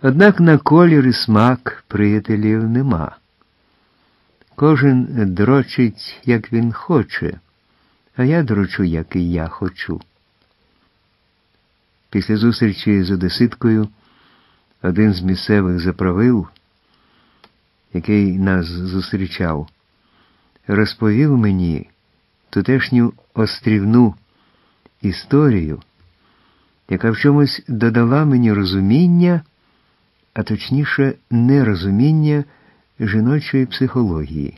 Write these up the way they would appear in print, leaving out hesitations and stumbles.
Однак на колір і смак приятелів нема. Кожен дрочить, як він хоче, а я дрочу, як і я хочу. Після зустрічі з одеситкою один з місцевих заправил, який нас зустрічав, розповів мені тутешню острівну історію, яка в чомусь додала мені розуміння, а точніше нерозуміння жіночої психології.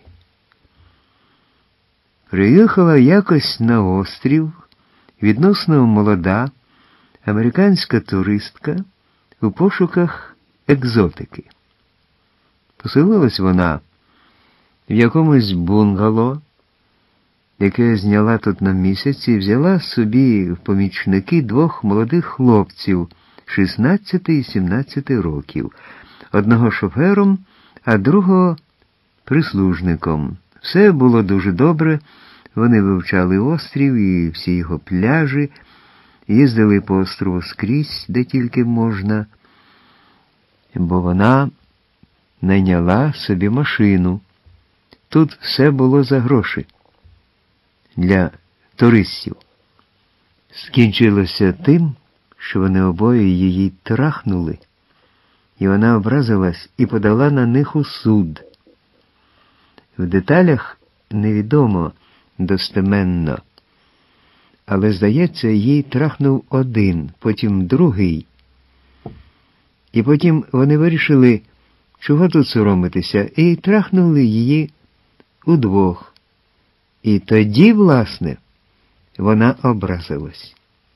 Приїхала якось на острів відносно молода американська туристка у пошуках екзотики. Поселилась вона в якомусь бунгало, яке зняла тут на місяць, і взяла собі в помічники двох молодих хлопців 16 і 17 років, одного шофером, а другого прислужником. Все було дуже добре, вони вивчали острів і всі його пляжі, їздили по острову скрізь, де тільки можна, бо вона найняла собі машину. Тут все було за гроші для туристів. Скінчилося тим, що вони обоє її трахнули, і вона образилась і подала на них у суд. В деталях невідомо достеменно, але, здається, їй трахнув один, потім другий. І потім вони вирішили, чого тут соромитися, і трахнули її удвох. І тоді, власне, вона образилась.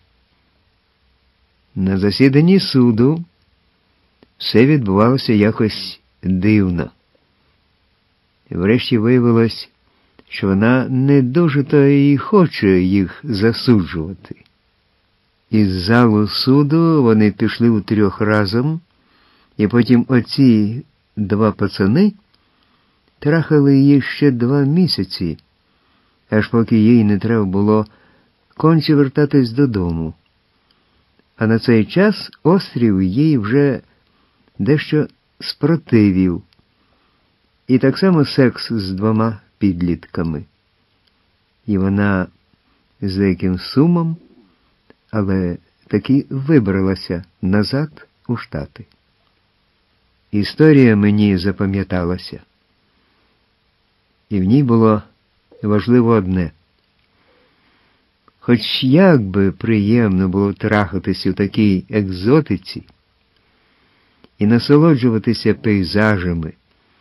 На засіданні суду все відбувалося якось дивно. Врешті виявилось, що вона не дуже-то і хоче їх засуджувати. Із залу суду вони пішли утрьох разом, і потім оці два пацани трахали її ще 2 місяці, аж поки їй не треба було конче вертатись додому. А на цей час острів їй вже дещо спротивів. І так само секс з 2 підлітками. І вона з деяким сумом, але таки вибралася назад у Штати. Історія мені запам'яталася. І в ній було важливо одне. Хоч як би приємно було трахатись у такій екзотиці і насолоджуватися пейзажами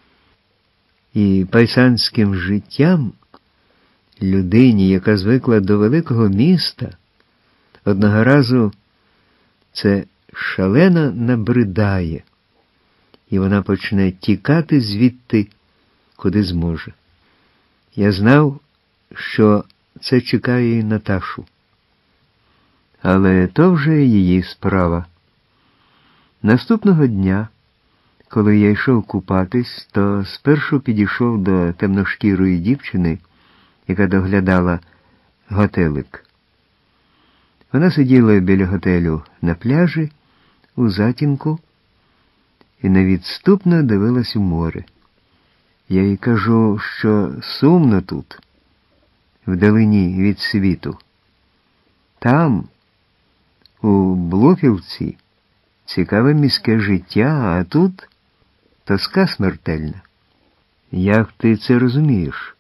і пайсанським життям, людині, яка звикла до великого міста, одного разу це шалено набридає, і вона почне тікати звідти, куди зможе. Я знав, що це чекає і Наташу. Але то вже її справа. Наступного дня, коли я йшов купатись, то спершу підійшов до темношкірої дівчини, яка доглядала готелик. Вона сиділа біля готелю на пляжі, у затінку, і невідступно дивилась у море. Я їй кажу, що сумно тут, вдалині від світу. Там, у Блуфілдсі, цікаве міське життя, а тут тоска смертельна. Як ти це розумієш?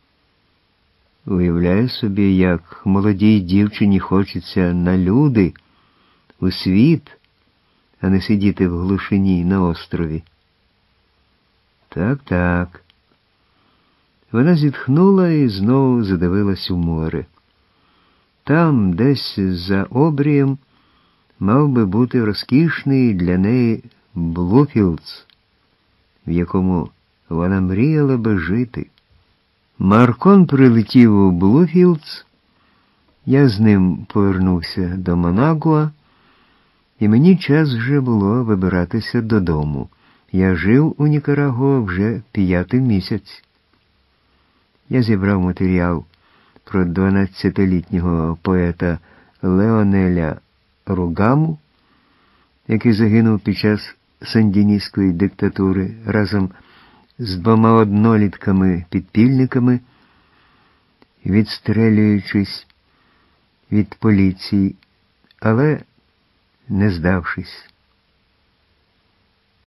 Уявляю собі, як молодій дівчині хочеться на люди, у світ, а не сидіти в глушині на острові. Так. Вона зітхнула і знову задивилась у море. Там, десь за обрієм, мав би бути розкішний для неї Блуфілдс, в якому вона мріяла би жити. Маркон прилетів у Блуфілдс, я з ним повернувся до Манагуа, і мені час вже було вибиратися додому. Я жив у Нікарагуа вже 5-й місяць. Я зібрав матеріал про 12-літнього поета Леонеля Ругаму, який загинув під час сандіністської диктатури разом з 2 однолітками-підпільниками, відстрелюючись від поліції, але не здавшись.